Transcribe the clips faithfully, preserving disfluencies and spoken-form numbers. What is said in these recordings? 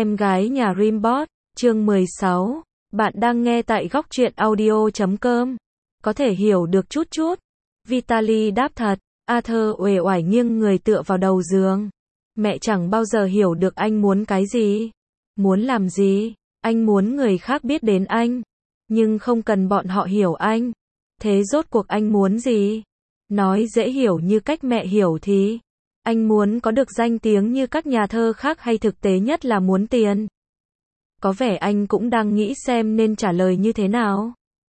Em gái nhà Rimbot, chương mười sáu. Bạn đang nghe tại góc truyện audio chấm com. Có thể hiểu được chút chút. Vitaly đáp thật. Arthur uể oải nghiêng người tựa vào đầu giường. Mẹ chẳng bao giờ hiểu được anh muốn cái gì. Muốn làm gì. Anh muốn người khác biết đến anh. Nhưng không cần bọn họ hiểu anh. Thế rốt cuộc anh muốn gì? Nói dễ hiểu như cách mẹ hiểu thì. Anh muốn có được danh tiếng như các nhà thơ khác hay thực tế nhất là muốn tiền? Có vẻ anh cũng đang nghĩ xem nên trả lời như thế nào.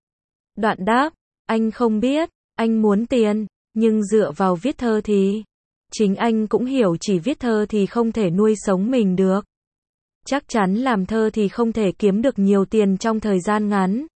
Đoạn đáp, anh không biết, anh muốn tiền, nhưng dựa vào viết thơ thì... Chính anh cũng hiểu chỉ viết thơ thì không thể nuôi sống mình được. Chắc chắn làm thơ thì không thể kiếm được nhiều tiền trong thời gian ngắn.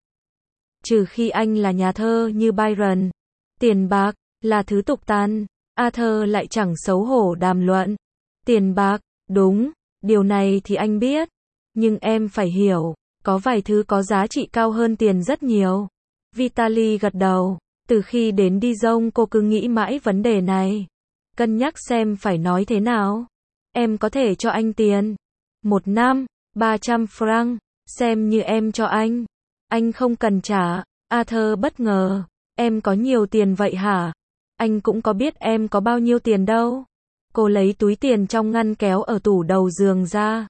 Trừ khi anh là nhà thơ như Byron. Tiền bạc là thứ tục tàn. Arthur lại chẳng xấu hổ đàm luận. Tiền bạc, đúng, điều này thì anh biết. Nhưng em phải hiểu, có vài thứ có giá trị cao hơn tiền rất nhiều. Vitaly gật đầu. Từ khi đến Dijon cô cứ nghĩ mãi vấn đề này. Cân nhắc xem phải nói thế nào. Em có thể cho anh tiền. Một năm, ba trăm franc, xem như em cho anh. Anh không cần trả. Arthur bất ngờ. Em có nhiều tiền vậy hả? Anh cũng có biết em có bao nhiêu tiền đâu. Cô lấy túi tiền trong ngăn kéo ở tủ đầu giường ra.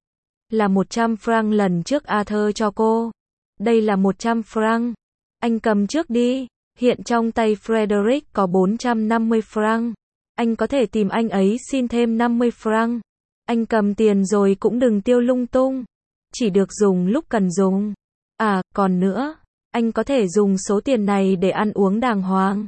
Là một trăm franc lần trước Arthur cho cô. Đây là một trăm franc. Anh cầm trước đi. Hiện trong tay Frederick có bốn trăm năm mươi franc. Anh có thể tìm anh ấy xin thêm năm mươi franc. Anh cầm tiền rồi cũng đừng tiêu lung tung. Chỉ được dùng lúc cần dùng. À, còn nữa. Anh có thể dùng số tiền này để ăn uống đàng hoàng.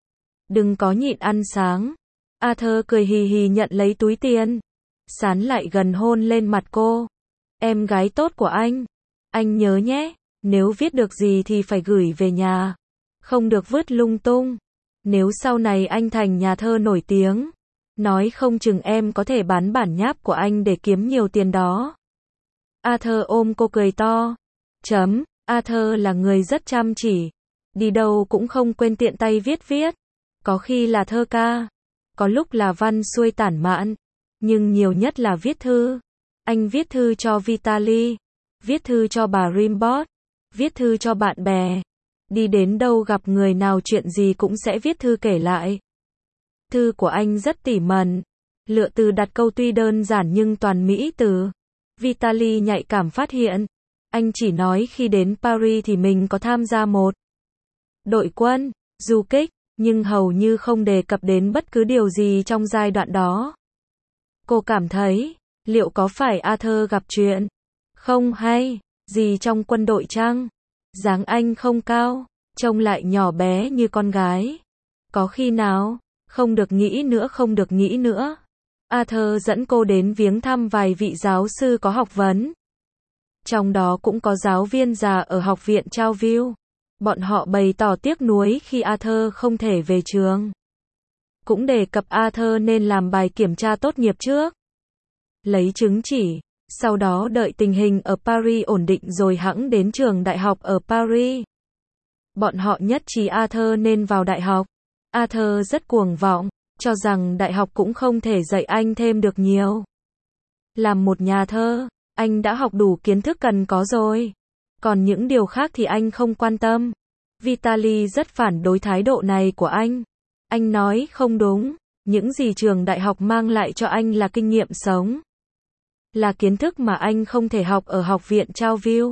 Đừng có nhịn ăn sáng. Arthur cười hì hì nhận lấy túi tiền. Sán lại gần hôn lên mặt cô. Em gái tốt của anh. Anh nhớ nhé, nếu viết được gì thì phải gửi về nhà. Không được vứt lung tung. Nếu sau này anh thành nhà thơ nổi tiếng, nói không chừng em có thể bán bản nháp của anh để kiếm nhiều tiền đó. Arthur ôm cô cười to. Chấm, Arthur là người rất chăm chỉ. Đi đâu cũng không quên tiện tay viết viết. Có khi là thơ ca, có lúc là văn xuôi tản mạn, nhưng nhiều nhất là viết thư. Anh viết thư cho Vitaly, viết thư cho bà Rimbot, viết thư cho bạn bè. Đi đến đâu gặp người nào chuyện gì cũng sẽ viết thư kể lại. Thư của anh rất tỉ mẩn, lựa từ đặt câu tuy đơn giản nhưng toàn mỹ từ. Vitaly nhạy cảm phát hiện, anh chỉ nói khi đến Paris thì mình có tham gia một đội quân, du kích. Nhưng hầu như không đề cập đến bất cứ điều gì trong giai đoạn đó. Cô cảm thấy, liệu có phải Arthur gặp chuyện không hay gì trong quân đội chăng? Dáng anh không cao, trông lại nhỏ bé như con gái. Có khi nào, không được nghĩ nữa không được nghĩ nữa. Arthur dẫn cô đến viếng thăm vài vị giáo sư có học vấn. Trong đó cũng có giáo viên già ở học viện Trao-Viu. Bọn họ bày tỏ tiếc nuối khi Arthur không thể về trường. Cũng đề cập Arthur nên làm bài kiểm tra tốt nghiệp trước. Lấy chứng chỉ, sau đó đợi tình hình ở Paris ổn định rồi hẵng đến trường đại học ở Paris. Bọn họ nhất trí Arthur nên vào đại học. Arthur rất cuồng vọng, cho rằng đại học cũng không thể dạy anh thêm được nhiều. Làm một nhà thơ, anh đã học đủ kiến thức cần có rồi. Còn những điều khác thì anh không quan tâm. Vitaly rất phản đối thái độ này của anh. Anh nói không đúng, những gì trường đại học mang lại cho anh là kinh nghiệm sống. Là kiến thức mà anh không thể học ở học viện Trao-Viu.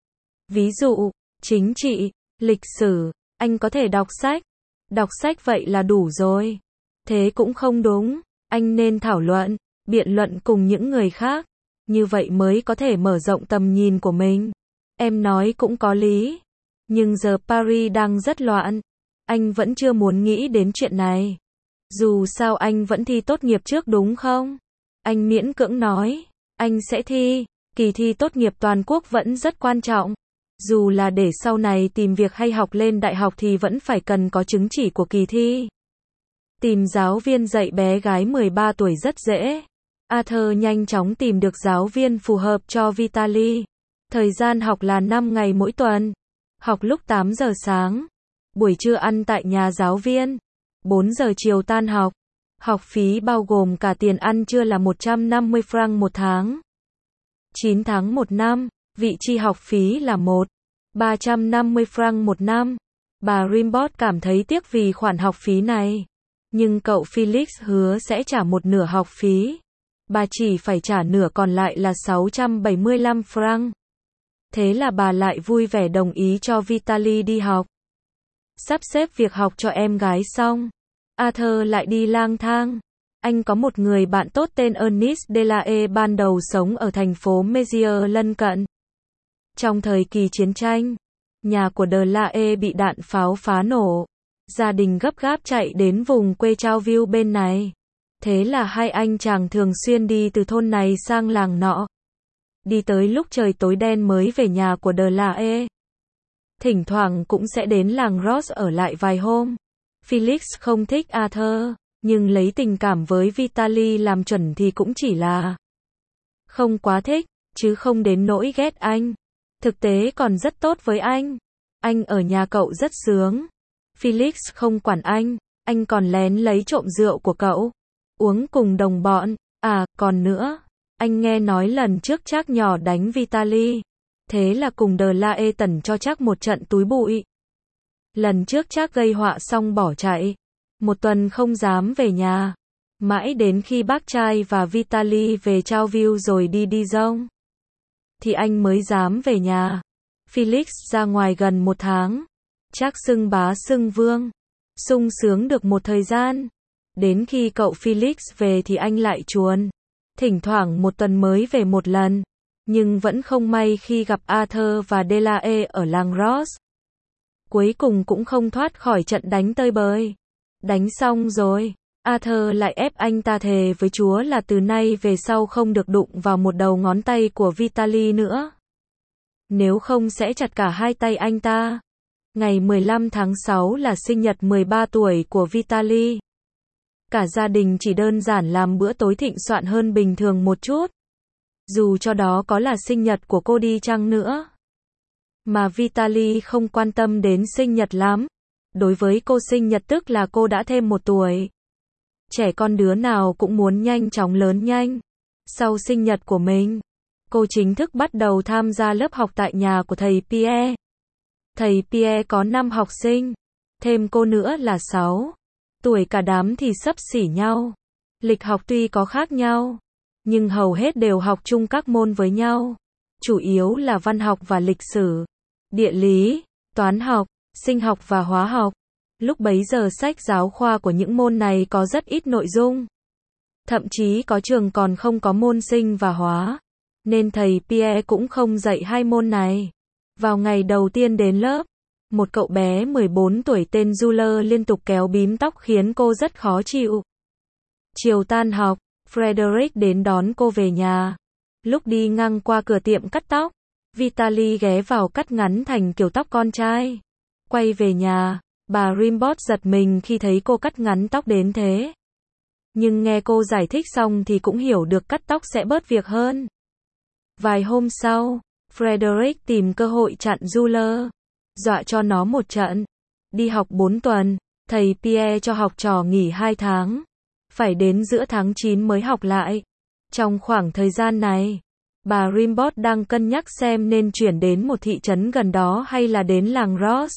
Ví dụ, chính trị, lịch sử, anh có thể đọc sách. Đọc sách vậy là đủ rồi. Thế cũng không đúng, anh nên thảo luận, biện luận cùng những người khác. Như vậy mới có thể mở rộng tầm nhìn của mình. Em nói cũng có lý. Nhưng giờ Paris đang rất loạn. Anh vẫn chưa muốn nghĩ đến chuyện này. Dù sao anh vẫn thi tốt nghiệp trước đúng không? Anh miễn cưỡng nói. Anh sẽ thi. Kỳ thi tốt nghiệp toàn quốc vẫn rất quan trọng. Dù là để sau này tìm việc hay học lên đại học thì vẫn phải cần có chứng chỉ của kỳ thi. Tìm giáo viên dạy bé gái mười ba tuổi rất dễ. Arthur nhanh chóng tìm được giáo viên phù hợp cho Vitaly. Thời gian học là năm ngày mỗi tuần. Học lúc tám giờ sáng. Buổi trưa ăn tại nhà giáo viên. bốn giờ chiều tan học. Học phí bao gồm cả tiền ăn trưa là một trăm năm mươi franc một tháng. chín tháng một năm, vị chi học phí là một nghìn ba trăm năm mươi franc một năm. Bà Rimbaud cảm thấy tiếc vì khoản học phí này. Nhưng cậu Felix hứa sẽ trả một nửa học phí. Bà chỉ phải trả nửa còn lại là sáu trăm bảy mươi lăm franc. Thế là bà lại vui vẻ đồng ý cho Vitaly đi học. Sắp xếp việc học cho em gái xong, Arthur lại đi lang thang. Anh có một người bạn tốt tên Ernest Delahaye ban đầu sống ở thành phố Mézières lân cận. Trong thời kỳ chiến tranh, nhà của Delahaye bị đạn pháo phá nổ. Gia đình gấp gáp chạy đến vùng quê Trouville bên này. Thế là hai anh chàng thường xuyên đi từ thôn này sang làng nọ. Đi tới lúc trời tối đen mới về nhà của Delahaye. Thỉnh thoảng cũng sẽ đến làng Ross ở lại vài hôm. Felix không thích Arthur, nhưng lấy tình cảm với Vitaly làm chuẩn thì cũng chỉ là không quá thích, chứ không đến nỗi ghét anh. Thực tế còn rất tốt với anh. Anh ở nhà cậu rất sướng. Felix không quản anh, anh còn lén lấy trộm rượu của cậu, uống cùng đồng bọn. À, còn nữa, anh nghe nói lần trước Trác nhỏ đánh Vitaly. Thế là cùng Delahaye tẩn cho Trác một trận túi bụi. Lần trước Trác gây họa xong bỏ chạy. Một tuần không dám về nhà. Mãi đến khi bác trai và Vitaly về Trouville rồi đi đi Dijon, thì anh mới dám về nhà. Felix ra ngoài gần một tháng. Trác xưng bá xưng vương. Sung sướng được một thời gian. Đến khi cậu Felix về thì anh lại chuồn. Thỉnh thoảng một tuần mới về một lần. Nhưng vẫn không may khi gặp Arthur và Delahaye ở làng Ross. Cuối cùng cũng không thoát khỏi trận đánh tơi bời. Đánh xong rồi, Arthur lại ép anh ta thề với Chúa là từ nay về sau không được đụng vào một đầu ngón tay của Vitaly nữa. Nếu không sẽ chặt cả hai tay anh ta. Ngày mười lăm tháng sáu là sinh nhật mười ba tuổi của Vitaly. Cả gia đình chỉ đơn giản làm bữa tối thịnh soạn hơn bình thường một chút. Dù cho đó có là sinh nhật của cô đi chăng nữa. Mà Vitaly không quan tâm đến sinh nhật lắm. Đối với cô sinh nhật tức là cô đã thêm một tuổi. Trẻ con đứa nào cũng muốn nhanh chóng lớn nhanh. Sau sinh nhật của mình, cô chính thức bắt đầu tham gia lớp học tại nhà của thầy Pierre. Thầy Pierre có năm học sinh, thêm cô nữa là sáu. Tuổi cả đám thì xấp xỉ nhau. Lịch học tuy có khác nhau, nhưng hầu hết đều học chung các môn với nhau. Chủ yếu là văn học và lịch sử, địa lý, toán học, sinh học và hóa học. Lúc bấy giờ sách giáo khoa của những môn này có rất ít nội dung. Thậm chí có trường còn không có môn sinh và hóa. Nên thầy Pierre cũng không dạy hai môn này. Vào ngày đầu tiên đến lớp, một cậu bé mười bốn tuổi tên Jules liên tục kéo bím tóc khiến cô rất khó chịu. Chiều tan học, Frederick đến đón cô về nhà. Lúc đi ngang qua cửa tiệm cắt tóc, Vitaly ghé vào cắt ngắn thành kiểu tóc con trai. Quay về nhà, bà Rimbaud giật mình khi thấy cô cắt ngắn tóc đến thế. Nhưng nghe cô giải thích xong thì cũng hiểu được cắt tóc sẽ bớt việc hơn. Vài hôm sau, Frederick tìm cơ hội chặn Jules, dọa cho nó một trận. Đi học bốn tuần, thầy Pierre cho học trò nghỉ hai tháng. Phải đến giữa tháng chín mới học lại. Trong khoảng thời gian này, bà Rimbaud đang cân nhắc xem nên chuyển đến một thị trấn gần đó hay là đến làng Ross,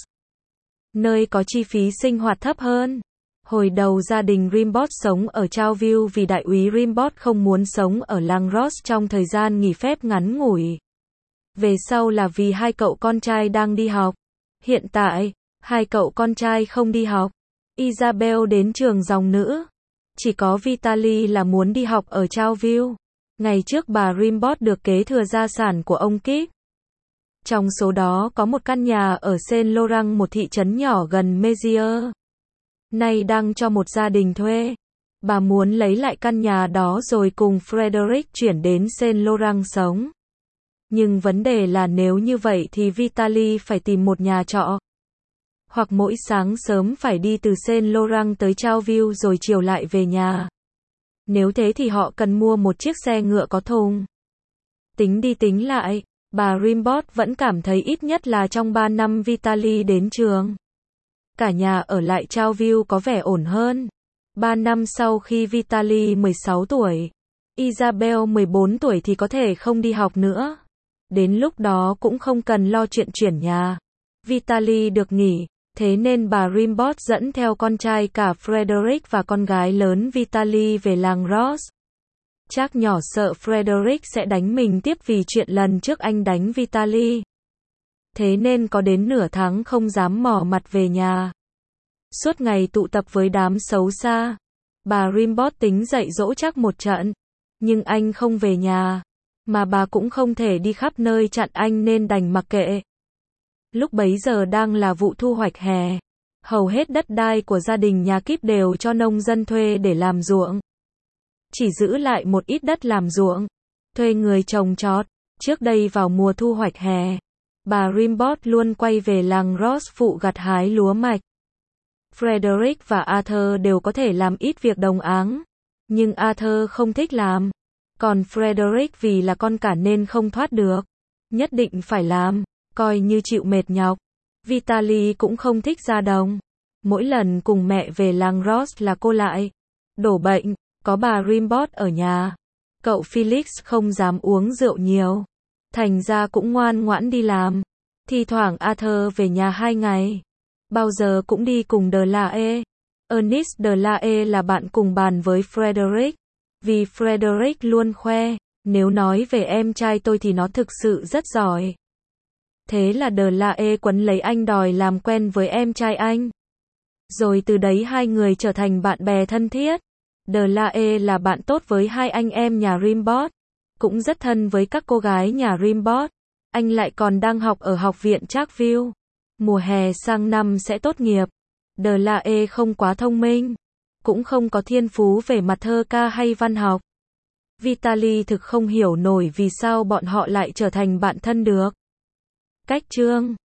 nơi có chi phí sinh hoạt thấp hơn. Hồi đầu gia đình Rimbaud sống ở Trouville vì đại úy Rimbaud không muốn sống ở làng Ross trong thời gian nghỉ phép ngắn ngủi. Về sau là vì hai cậu con trai đang đi học. Hiện tại, hai cậu con trai không đi học. Isabel đến trường dòng nữ. Chỉ có Vitaly là muốn đi học ở Trouville. Ngày trước bà Rimbaud được kế thừa gia sản của ông Kip. Trong số đó có một căn nhà ở Saint-Laurent, một thị trấn nhỏ gần Mézières. Nay đang cho một gia đình thuê. Bà muốn lấy lại căn nhà đó rồi cùng Frederick chuyển đến Saint-Laurent sống. Nhưng vấn đề là nếu như vậy thì Vitaly phải tìm một nhà trọ. Hoặc mỗi sáng sớm phải đi từ Saint-Laurent tới Trouville rồi chiều lại về nhà. Nếu thế thì họ cần mua một chiếc xe ngựa có thùng. Tính đi tính lại, bà Rimbaud vẫn cảm thấy ít nhất là trong ba năm Vitaly đến trường, cả nhà ở lại Trouville có vẻ ổn hơn. ba năm sau khi Vitaly mười sáu tuổi, Isabel mười bốn tuổi thì có thể không đi học nữa. Đến lúc đó cũng không cần lo chuyện chuyển nhà. Vitaly được nghỉ, thế nên bà Rimbaud dẫn theo con trai cả Frederick và con gái lớn Vitaly về làng Ross. Chắc nhỏ sợ Frederick sẽ đánh mình tiếp vì chuyện lần trước anh đánh Vitaly. Thế nên có đến nửa tháng không dám mò mặt về nhà. Suốt ngày tụ tập với đám xấu xa. Bà Rimbaud tính dạy dỗ chắc một trận. Nhưng anh không về nhà. Mà bà cũng không thể đi khắp nơi chặn anh nên đành mặc kệ. Lúc bấy giờ đang là vụ thu hoạch hè. Hầu hết đất đai của gia đình nhà Kíp đều cho nông dân thuê để làm ruộng. Chỉ giữ lại một ít đất làm ruộng. Thuê người trồng trọt. Trước đây vào mùa thu hoạch hè, bà Rimbaud luôn quay về làng Ross phụ gặt hái lúa mạch. Frederick và Arthur đều có thể làm ít việc đồng áng. Nhưng Arthur không thích làm. Còn Frederick vì là con cả nên không thoát được. Nhất định phải làm, coi như chịu mệt nhọc. Vitaly cũng không thích ra đồng. Mỗi lần cùng mẹ về làng Ross là cô lại đổ bệnh, có bà Rimbaud ở nhà. Cậu Felix không dám uống rượu nhiều. Thành ra cũng ngoan ngoãn đi làm. Thi thoảng Arthur về nhà hai ngày. Bao giờ cũng đi cùng Delahaye. Ernest Delahaye là bạn cùng bàn với Frederick. Vì Frederick luôn khoe, nếu nói về em trai tôi thì nó thực sự rất giỏi. Thế là Delahaye quấn lấy anh đòi làm quen với em trai anh. Rồi từ đấy hai người trở thành bạn bè thân thiết. Delahaye là bạn tốt với hai anh em nhà Rimbaud. Cũng rất thân với các cô gái nhà Rimbaud. Anh lại còn đang học ở học viện Charleville. Mùa hè sang năm sẽ tốt nghiệp. Delahaye không quá thông minh. Cũng không có thiên phú về mặt thơ ca hay văn học. Vitaly thực không hiểu nổi vì sao bọn họ lại trở thành bạn thân được. Cách chương